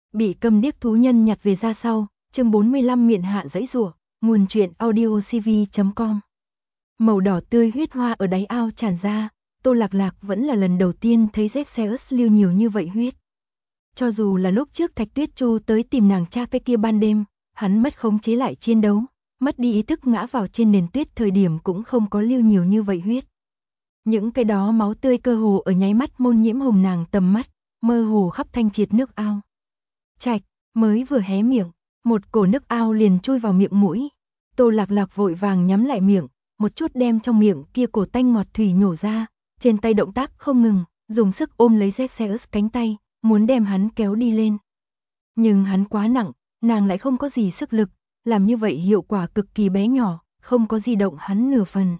Bị câm điếc thú nhân nhặt về ra sau, chương 45 miệng hạ giãy giụa, nguồn truyện audiocv.com. Màu đỏ tươi huyết hoa ở đáy ao tràn ra, Tô Lạc Lạc vẫn là lần đầu tiên thấy Zexaeus lưu nhiều như vậy huyết. Cho dù là lúc trước Thạch Tuyết Chu tới tìm nàng cha cái kia ban đêm, hắn mất khống chế lại chiến đấu, mất đi ý thức ngã vào trên nền tuyết thời điểm cũng không có lưu nhiều như vậy huyết. Những cái đó máu tươi cơ hồ ở nháy mắt môn nhiễm hồng nàng tầm mắt, mơ hồ khắp thanh triệt nước ao. Chạch, mới vừa hé miệng, một cổ nước ao liền chui vào miệng mũi. Tô Lạc Lạc vội vàng nhắm lại miệng, một chút đem trong miệng kia cổ tanh ngọt thủy nhổ ra, trên tay động tác không ngừng, dùng sức ôm lấy Zexaeus cánh tay, muốn đem hắn kéo đi lên. Nhưng hắn quá nặng, nàng lại không có gì sức lực, làm như vậy hiệu quả cực kỳ bé nhỏ, không có di động hắn nửa phần.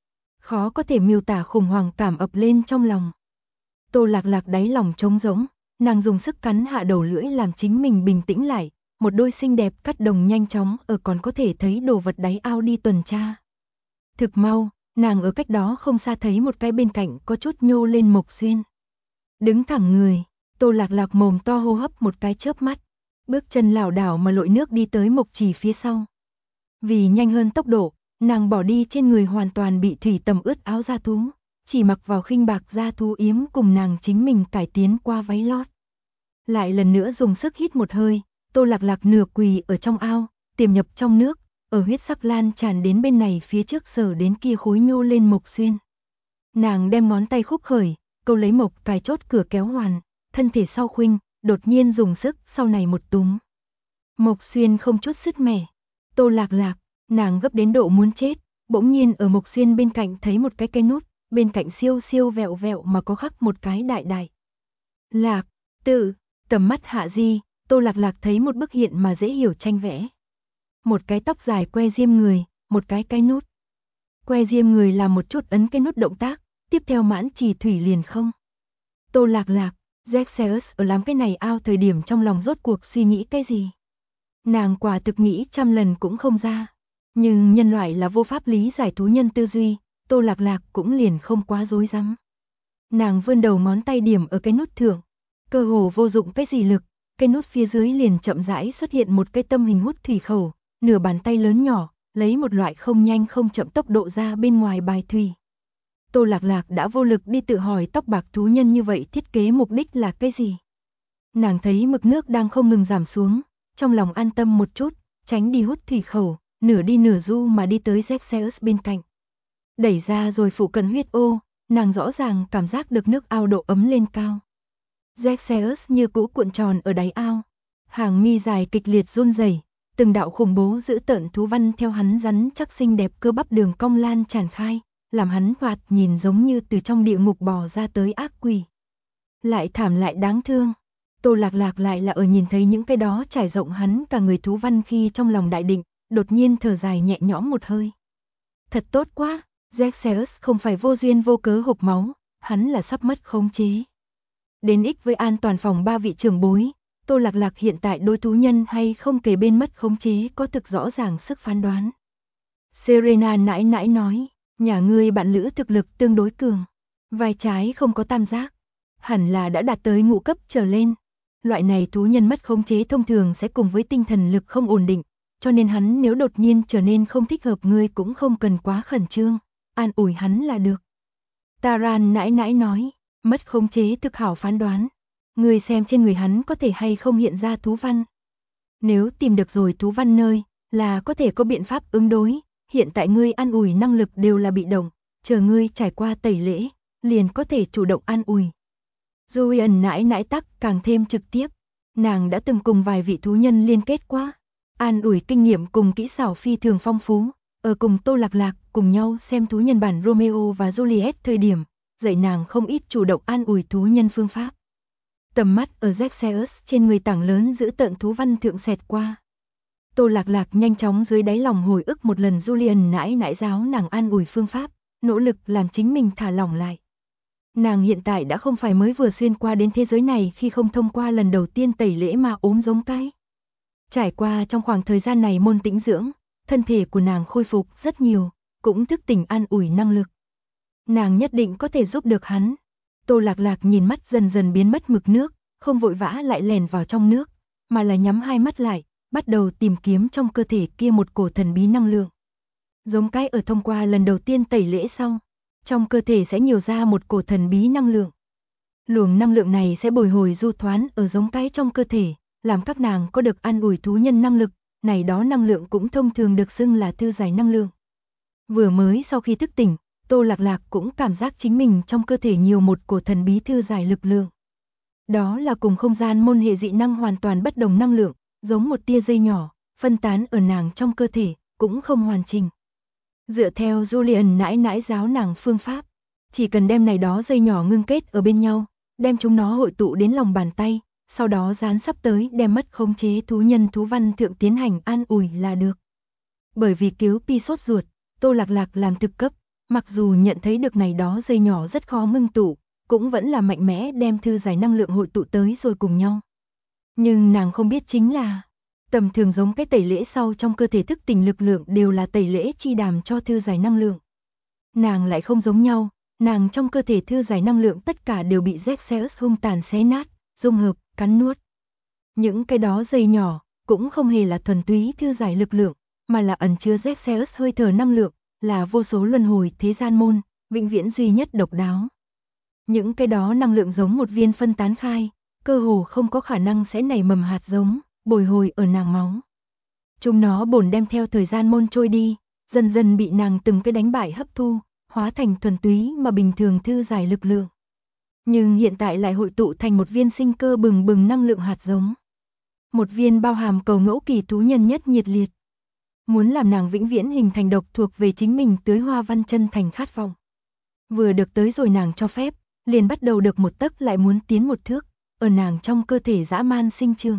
Khó có thể miêu tả khủng hoảng cảm ập lên trong lòng. Tô Lạc Lạc đáy lòng trống rỗng, nàng dùng sức cắn hạ đầu lưỡi làm chính mình bình tĩnh lại, một đôi xinh đẹp cắt đồng nhanh chóng ở còn có thể thấy đồ vật đáy ao đi tuần tra. Thực mau, nàng ở cách đó không xa thấy một cái bên cạnh có chút nhô lên Mộc Xuyên. Đứng thẳng người, Tô Lạc Lạc mồm to hô hấp một cái chớp mắt, bước chân lảo đảo mà lội nước đi tới Mộc Chỉ phía sau. Vì nhanh hơn tốc độ, nàng bỏ đi trên người hoàn toàn bị thủy tầm ướt áo da thú, chỉ mặc vào khinh bạc da thú yếm cùng nàng chính mình cải tiến qua váy lót. Lại lần nữa dùng sức hít một hơi, Tô Lạc Lạc nửa quỳ ở trong ao, tiềm nhập trong nước, ở huyết sắc lan tràn đến bên này phía trước sờ đến kia khối nhô lên Mộc Xuyên. Nàng đem ngón tay khúc khởi, câu lấy mộc cài chốt cửa kéo hoàn, thân thể sau khuynh, đột nhiên dùng sức sau này một túm. Mộc Xuyên không chút sứt mẻ. Tô Lạc Lạc, nàng gấp đến độ muốn chết, bỗng nhiên ở Mộc Xuyên bên cạnh thấy một cái cây nút, bên cạnh siêu siêu vẹo vẹo mà có khắc một cái đại đại. Lạc, tự, tầm mắt hạ di, Tô Lạc Lạc thấy một bức hiện mà dễ hiểu tranh vẽ. Một cái tóc dài que diêm người, một cái nút. Que diêm người làm một chút ấn cái nút động tác, tiếp theo mãn trì thủy liền không. Tô Lạc Lạc, Zexaeus ở làm cái này ao thời điểm trong lòng rốt cuộc suy nghĩ cái gì? Nàng quả thực nghĩ trăm lần cũng không ra. Nhưng nhân loại là vô pháp lý giải thú nhân tư duy, Tô Lạc Lạc cũng liền không quá rối rắm. Nàng vươn đầu ngón tay điểm ở cái nút thượng, cơ hồ vô dụng cái gì lực, cái nút phía dưới liền chậm rãi xuất hiện một cái tâm hình hút thủy khẩu, nửa bàn tay lớn nhỏ, lấy một loại không nhanh không chậm tốc độ ra bên ngoài bài thủy. Tô Lạc Lạc đã vô lực đi tự hỏi tóc bạc thú nhân như vậy thiết kế mục đích là cái gì. Nàng thấy mực nước đang không ngừng giảm xuống, trong lòng an tâm một chút, tránh đi hút thủy khẩu, nửa đi nửa du mà đi tới Zexaeus bên cạnh. Đẩy ra rồi phụ cận huyết ô, nàng rõ ràng cảm giác được nước ao độ ấm lên cao. Zexaeus như cũ cuộn tròn ở đáy ao, hàng mi dài kịch liệt run rẩy, từng đạo khủng bố dữ tợn thú văn theo hắn rắn chắc xinh đẹp cơ bắp đường cong lan tràn khai, làm hắn thoạt nhìn giống như từ trong địa ngục bò ra tới ác quỷ. Lại thảm lại đáng thương. Tô Lạc Lạc lại là ở nhìn thấy những cái đó trải rộng hắn cả người thú văn khi trong lòng đại định, đột nhiên thở dài nhẹ nhõm một hơi. Thật tốt quá, Zexaeus không phải vô duyên vô cớ hộc máu, hắn là sắp mất khống chế. Đến ích với an toàn phòng ba vị trưởng bối, Tô Lạc Lạc hiện tại đối thú nhân hay không kề bên mất khống chế có thực rõ ràng sức phán đoán. Serena nãi nãi nói, nhà ngươi bạn lữ thực lực tương đối cường, vai trái không có tam giác, hẳn là đã đạt tới ngũ cấp trở lên. Loại này thú nhân mất khống chế thông thường sẽ cùng với tinh thần lực không ổn định, cho nên hắn nếu đột nhiên trở nên không thích hợp ngươi cũng không cần quá khẩn trương, an ủi hắn là được. Taran nãi nãi nói, mất khống chế thực hảo phán đoán, ngươi xem trên người hắn có thể hay không hiện ra thú văn. Nếu tìm được rồi thú văn nơi, là có thể có biện pháp ứng đối, hiện tại ngươi an ủi năng lực đều là bị động, chờ ngươi trải qua tẩy lễ, liền có thể chủ động an ủi. Julian nãi nãi tắc càng thêm trực tiếp, nàng đã từng cùng vài vị thú nhân liên kết qua, an ủi kinh nghiệm cùng kỹ xảo phi thường phong phú, ở cùng Tô Lạc Lạc cùng nhau xem thú nhân bản Romeo và Juliet thời điểm, dạy nàng không ít chủ động an ủi thú nhân phương pháp. Tầm mắt ở Zexaeus trên người tảng lớn giữ tận thú văn thượng xẹt qua. Tô Lạc Lạc nhanh chóng dưới đáy lòng hồi ức một lần Julian nãi nãi giáo nàng an ủi phương pháp, nỗ lực làm chính mình thả lỏng lại. Nàng hiện tại đã không phải mới vừa xuyên qua đến thế giới này khi không thông qua lần đầu tiên tẩy lễ mà ốm giống cái. Trải qua trong khoảng thời gian này môn tĩnh dưỡng, thân thể của nàng khôi phục rất nhiều, cũng thức tỉnh an ủi năng lực. Nàng nhất định có thể giúp được hắn. Tô Lạc Lạc nhìn mắt dần dần biến mất mực nước, không vội vã lại lèn vào trong nước, mà là nhắm hai mắt lại, bắt đầu tìm kiếm trong cơ thể kia một cổ thần bí năng lượng. Giống cái ở thông qua lần đầu tiên tẩy lễ xong, trong cơ thể sẽ nhiều ra một cổ thần bí năng lượng. Luồng năng lượng này sẽ bồi hồi du thoán ở giống cái trong cơ thể, làm các nàng có được an ủi thú nhân năng lực, này đó năng lượng cũng thông thường được xưng là thư giải năng lượng. Vừa mới sau khi thức tỉnh, Tô Lạc Lạc cũng cảm giác chính mình trong cơ thể nhiều một cổ thần bí thư giải lực lượng. Đó là cùng không gian môn hệ dị năng hoàn toàn bất đồng năng lượng, giống một tia dây nhỏ, phân tán ở nàng trong cơ thể, cũng không hoàn chỉnh. Dựa theo Julian nãi nãi giáo nàng phương pháp, chỉ cần đem này đó dây nhỏ ngưng kết ở bên nhau, đem chúng nó hội tụ đến lòng bàn tay, sau đó dán sắp tới đem mất khống chế thú nhân thú văn thượng tiến hành an ủi là được. Bởi vì cứu Pi sốt ruột, Tô Lạc Lạc làm thực cấp, mặc dù nhận thấy được này đó dây nhỏ rất khó ngưng tụ, cũng vẫn là mạnh mẽ đem thư giải năng lượng hội tụ tới rồi cùng nhau. Nhưng nàng không biết chính là, tầm thường giống cái tẩy lễ sau trong cơ thể thức tỉnh lực lượng đều là tẩy lễ chi đàm cho thư giải năng lượng. Nàng lại không giống nhau, nàng trong cơ thể thư giải năng lượng tất cả đều bị Zexeus hung tàn xé nát, dung hợp, cắn nuốt. Những cái đó dây nhỏ, cũng không hề là thuần túy thư giải lực lượng, mà là ẩn chứa Zexeus hơi thở năng lượng, là vô số luân hồi thế gian môn, vĩnh viễn duy nhất độc đáo. Những cái đó năng lượng giống một viên phân tán khai, cơ hồ không có khả năng sẽ nảy mầm hạt giống, bồi hồi ở nàng máu. Chúng nó bổn đem theo thời gian môn trôi đi, dần dần bị nàng từng cái đánh bại hấp thu, hóa thành thuần túy mà bình thường thư giải lực lượng. Nhưng hiện tại lại hội tụ thành một viên sinh cơ bừng bừng năng lượng hạt giống. Một viên bao hàm cầu ngẫu kỳ thú nhân nhất nhiệt liệt. Muốn làm nàng vĩnh viễn hình thành độc thuộc về chính mình tưới hoa văn chân thành khát vọng. Vừa được tới rồi nàng cho phép, liền bắt đầu được một tấc lại muốn tiến một thước, ở nàng trong cơ thể dã man sinh trường.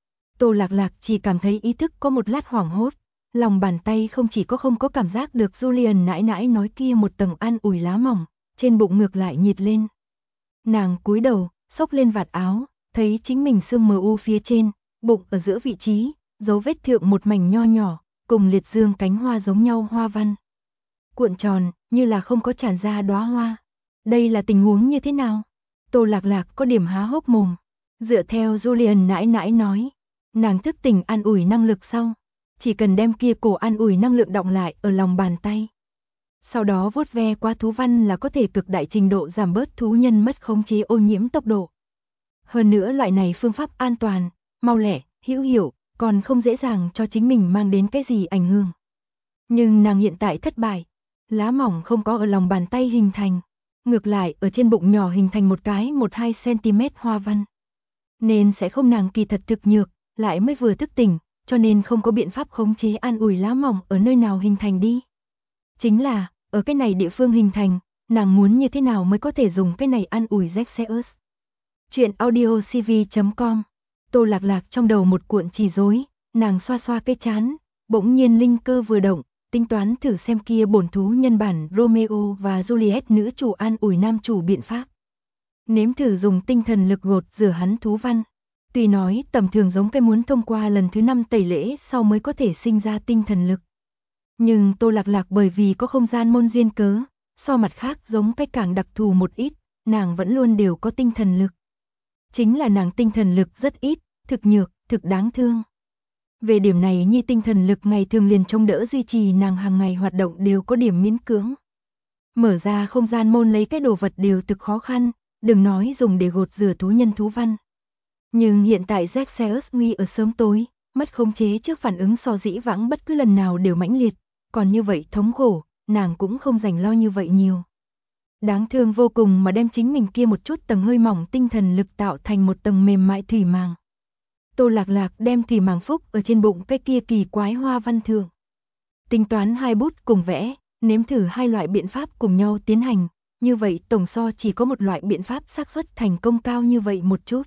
Tô Lạc Lạc chỉ cảm thấy ý thức có một lát hoảng hốt, lòng bàn tay không chỉ không có cảm giác được Julian nãi nãi nói kia một tầng an ủi lá mỏng, trên bụng ngược lại nhiệt lên. Nàng cúi đầu, xốc lên vạt áo, thấy chính mình xương mờ u phía trên, bụng ở giữa vị trí, dấu vết thượng một mảnh nho nhỏ, cùng liệt dương cánh hoa giống nhau hoa văn. Cuộn tròn, như là không có tràn ra đóa hoa. Đây là tình huống như thế nào? Tô Lạc Lạc có điểm há hốc mồm. Dựa theo Julian nãi nãi nói, nàng thức tỉnh an ủi năng lực sau, chỉ cần đem kia cổ an ủi năng lượng đọng lại ở lòng bàn tay. Sau đó vuốt ve qua thú văn là có thể cực đại trình độ giảm bớt thú nhân mất khống chế ô nhiễm tốc độ. Hơn nữa loại này phương pháp an toàn, mau lẹ, hữu hiệu, còn không dễ dàng cho chính mình mang đến cái gì ảnh hưởng. Nhưng nàng hiện tại thất bại, lá mỏng không có ở lòng bàn tay hình thành, ngược lại ở trên bụng nhỏ hình thành một cái 1-2 cm hoa văn. Nên sẽ không, nàng kỳ thật thực nhược, lại mới vừa thức tỉnh, cho nên không có biện pháp khống chế an ủi lá mỏng ở nơi nào hình thành đi. Chính là, ở cái này địa phương hình thành, nàng muốn như thế nào mới có thể dùng cái này an ủi Zexeus. Chuyện audio cv.com. Tô Lạc Lạc trong đầu một cuộn chỉ rối, nàng xoa xoa cái chán, bỗng nhiên linh cơ vừa động, tính toán thử xem kia bổn thú nhân bản Romeo và Juliet nữ chủ an ủi nam chủ biện pháp. Nếm thử dùng tinh thần lực gột rửa hắn thú văn. Tuy nói tầm thường giống cái muốn thông qua lần thứ 5 tẩy lễ sau mới có thể sinh ra tinh thần lực. Nhưng Tô Lạc Lạc bởi vì có không gian môn duyên cớ, so mặt khác giống cái càng đặc thù một ít, nàng vẫn luôn đều có tinh thần lực. Chính là nàng tinh thần lực rất ít, thực nhược, thực đáng thương. Về điểm này nhi tinh thần lực ngày thường liền trông đỡ duy trì nàng hàng ngày hoạt động đều có điểm miễn cưỡng. Mở ra không gian môn lấy cái đồ vật đều thực khó khăn, đừng nói dùng để gột rửa thú nhân thú văn. Nhưng hiện tại Zexeus nguy ở sớm tối, mất khống chế trước phản ứng so dĩ vãng bất cứ lần nào đều mãnh liệt, còn như vậy thống khổ, nàng cũng không rảnh lo như vậy nhiều. Đáng thương vô cùng mà đem chính mình kia một chút tầng hơi mỏng tinh thần lực tạo thành một tầng mềm mại thủy màng. Tô Lạc Lạc đem thủy màng phúc ở trên bụng cái kia kỳ quái hoa văn thường. Tính toán 2 bút cùng vẽ, nếm thử 2 loại biện pháp cùng nhau tiến hành, như vậy tổng so chỉ có một loại biện pháp xác suất thành công cao như vậy một chút.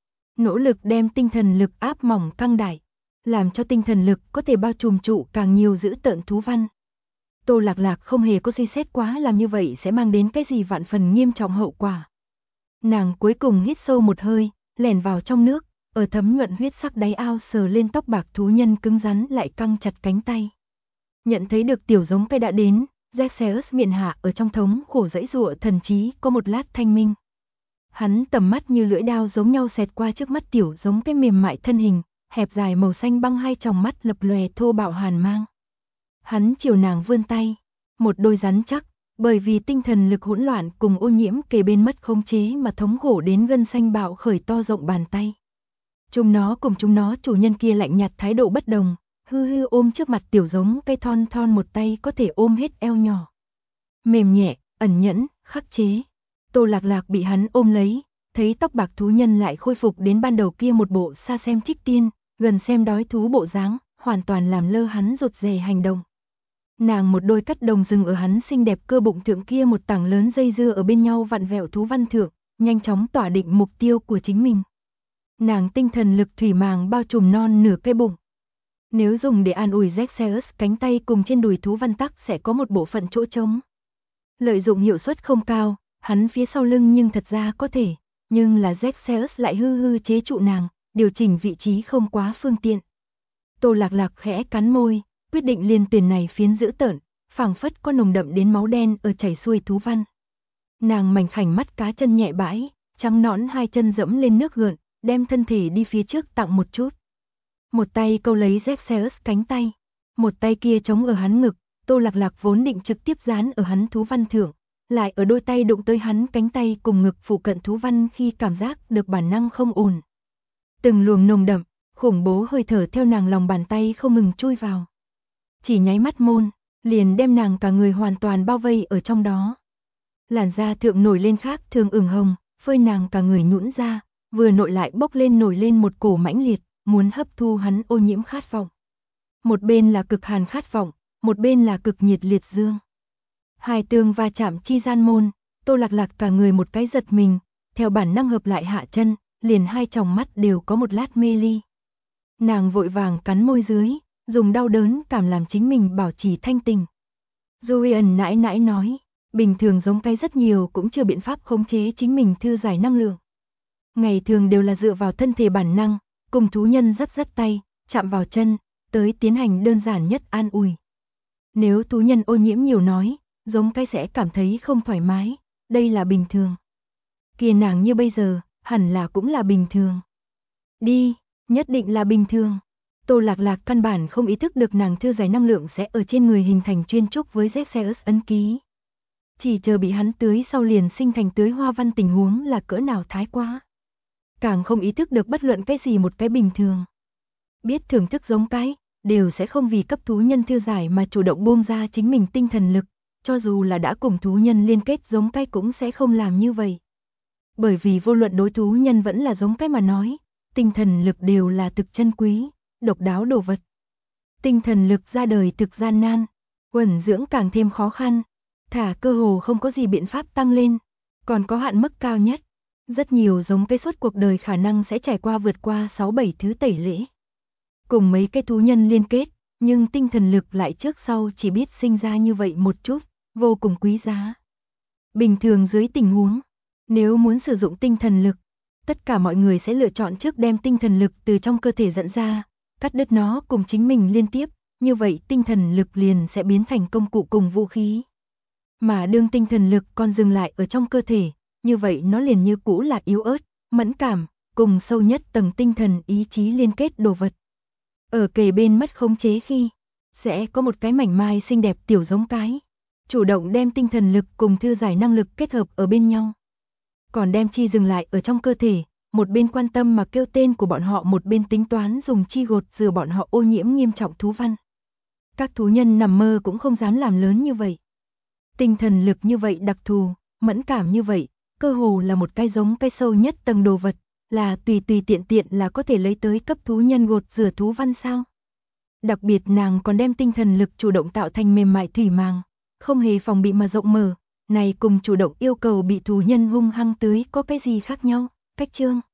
Nỗ lực đem tinh thần lực áp mỏng căng đại, làm cho tinh thần lực có thể bao trùm trụ càng nhiều giữ tợn thú văn. Tô Lạc Lạc không hề có suy xét quá làm như vậy sẽ mang đến cái gì vạn phần nghiêm trọng hậu quả. Nàng cuối cùng hít sâu một hơi, lẻn vào trong nước, ở thấm nhuận huyết sắc đáy ao sờ lên tóc bạc thú nhân cứng rắn lại căng chặt cánh tay. Nhận thấy được tiểu giống cây đã đến, Zexeus miệng hạ ở trong thống khổ dãy dụa thần trí có một lát thanh minh. Hắn tầm mắt như lưỡi dao giống nhau xẹt qua trước mắt tiểu giống cái mềm mại thân hình, hẹp dài màu xanh băng hai tròng mắt lập lòe thô bạo hàn mang. Hắn chiều nàng vươn tay, một đôi rắn chắc, bởi vì tinh thần lực hỗn loạn cùng ô nhiễm kề bên mất khống chế mà thống khổ đến gân xanh bạo khởi to rộng bàn tay. Chúng nó cùng chúng nó chủ nhân kia lạnh nhạt thái độ bất đồng, hư hư ôm trước mặt tiểu giống cây thon thon một tay có thể ôm hết eo nhỏ. Mềm nhẹ, ẩn nhẫn, khắc chế. Tô Lạc Lạc bị hắn ôm lấy, thấy tóc bạc thú nhân lại khôi phục đến ban đầu kia một bộ xa xem trích tiên, gần xem đói thú bộ dáng, hoàn toàn làm lơ hắn rụt rè hành động. Nàng một đôi cắt đồng dừng ở hắn xinh đẹp cơ bụng thượng kia một tảng lớn dây dưa ở bên nhau vặn vẹo thú văn thượng, nhanh chóng tỏa định mục tiêu của chính mình. Nàng tinh thần lực thủy màng bao trùm non nửa cái bụng. Nếu dùng để an ủi Zexeus, cánh tay cùng trên đùi thú văn tắc sẽ có một bộ phận chỗ trống. Lợi dụng hiệu suất không cao, hắn phía sau lưng nhưng thật ra có thể, nhưng là Zexeus lại hư hư chế trụ nàng, điều chỉnh vị trí không quá phương tiện. Tô Lạc Lạc khẽ cắn môi, quyết định liên tuyển này phiến dữ tợn, phảng phất có nồng đậm đến máu đen ở chảy xuôi thú văn. Nàng mảnh khảnh mắt cá chân nhẹ bãi, trắng nõn hai chân dẫm lên nước gợn, đem thân thể đi phía trước tặng một chút. Một tay câu lấy Zexeus cánh tay, một tay kia chống ở hắn ngực, Tô Lạc Lạc vốn định trực tiếp dán ở hắn thú văn thượng, lại ở đôi tay đụng tới hắn cánh tay cùng ngực phụ cận thú văn khi cảm giác được bản năng không ổn. Từng luồng nồng đậm, khủng bố hơi thở theo nàng lòng bàn tay không ngừng chui vào. Chỉ nháy mắt môn, liền đem nàng cả người hoàn toàn bao vây ở trong đó. Làn da thượng nổi lên khác thường ửng hồng, phơi nàng cả người nhũn ra, vừa nội lại bốc lên nổi lên một cổ mãnh liệt, muốn hấp thu hắn ô nhiễm khát vọng. Một bên là cực hàn khát vọng, một bên là cực nhiệt liệt dương. Hai tương va chạm chi gian môn, Tô Lạc Lạc cả người một cái giật mình, theo bản năng hợp lại hạ chân, liền hai tròng mắt đều có một lát mê ly. Nàng vội vàng cắn môi dưới, dùng đau đớn cảm làm chính mình bảo trì thanh tình. Julian nãi nãi nói, bình thường giống cái rất nhiều cũng chưa biện pháp khống chế chính mình thư giải năng lượng. Ngày thường đều là dựa vào thân thể bản năng, cùng thú nhân dắt tay, chạm vào chân, tới tiến hành đơn giản nhất an ủi. Nếu thú nhân ô nhiễm nhiều nói, giống cái sẽ cảm thấy không thoải mái, đây là bình thường. Kìa nàng như bây giờ, hẳn là cũng là bình thường. Đi, nhất định là bình thường. Tô Lạc Lạc căn bản không ý thức được nàng thư giải năng lượng sẽ ở trên người hình thành chuyên trúc với Zexeus ấn ký. Chỉ chờ bị hắn tưới sau liền sinh thành tưới hoa văn tình huống là cỡ nào thái quá. Càng không ý thức được bất luận cái gì một cái bình thường. Biết thưởng thức giống cái, đều sẽ không vì cấp thú nhân thư giải mà chủ động buông ra chính mình tinh thần lực, cho dù là đã cùng thú nhân liên kết giống cái cũng sẽ không làm như vậy. Bởi vì vô luận đối thú nhân vẫn là giống cái mà nói, tinh thần lực đều là thực chân quý, độc đáo đồ vật. Tinh thần lực ra đời thực gian nan, quẩn dưỡng càng thêm khó khăn, thả cơ hồ không có gì biện pháp tăng lên, còn có hạn mức cao nhất. Rất nhiều giống cây suốt cuộc đời khả năng sẽ trải qua vượt qua 6-7 thứ tẩy lễ. Cùng mấy cái thú nhân liên kết, nhưng tinh thần lực lại trước sau chỉ biết sinh ra như vậy một chút, vô cùng quý giá. Bình thường dưới tình huống, nếu muốn sử dụng tinh thần lực, tất cả mọi người sẽ lựa chọn trước đem tinh thần lực từ trong cơ thể dẫn ra, cắt đứt nó cùng chính mình liên tiếp, như vậy tinh thần lực liền sẽ biến thành công cụ cùng vũ khí. Mà đương tinh thần lực còn dừng lại ở trong cơ thể, như vậy nó liền như cũ là yếu ớt, mẫn cảm, cùng sâu nhất tầng tinh thần ý chí liên kết đồ vật. Ở kề bên mất khống chế khi, sẽ có một cái mảnh mai xinh đẹp tiểu giống cái, chủ động đem tinh thần lực cùng thư giải năng lực kết hợp ở bên nhau. Còn đem chi dừng lại ở trong cơ thể, một bên quan tâm mà kêu tên của bọn họ, một bên tính toán dùng chi gột rửa bọn họ ô nhiễm nghiêm trọng thú văn. Các thú nhân nằm mơ cũng không dám làm lớn như vậy. Tinh thần lực như vậy đặc thù, mẫn cảm như vậy, cơ hồ là một cái giống cái sâu nhất tầng đồ vật, là tùy tiện là có thể lấy tới cấp thú nhân gột rửa thú văn sao. Đặc biệt nàng còn đem tinh thần lực chủ động tạo thành mềm mại thủy màng, không hề phòng bị mà rộng mở, này cùng chủ động yêu cầu bị thú nhân hung hăng tưới có cái gì khác nhau, cách chương.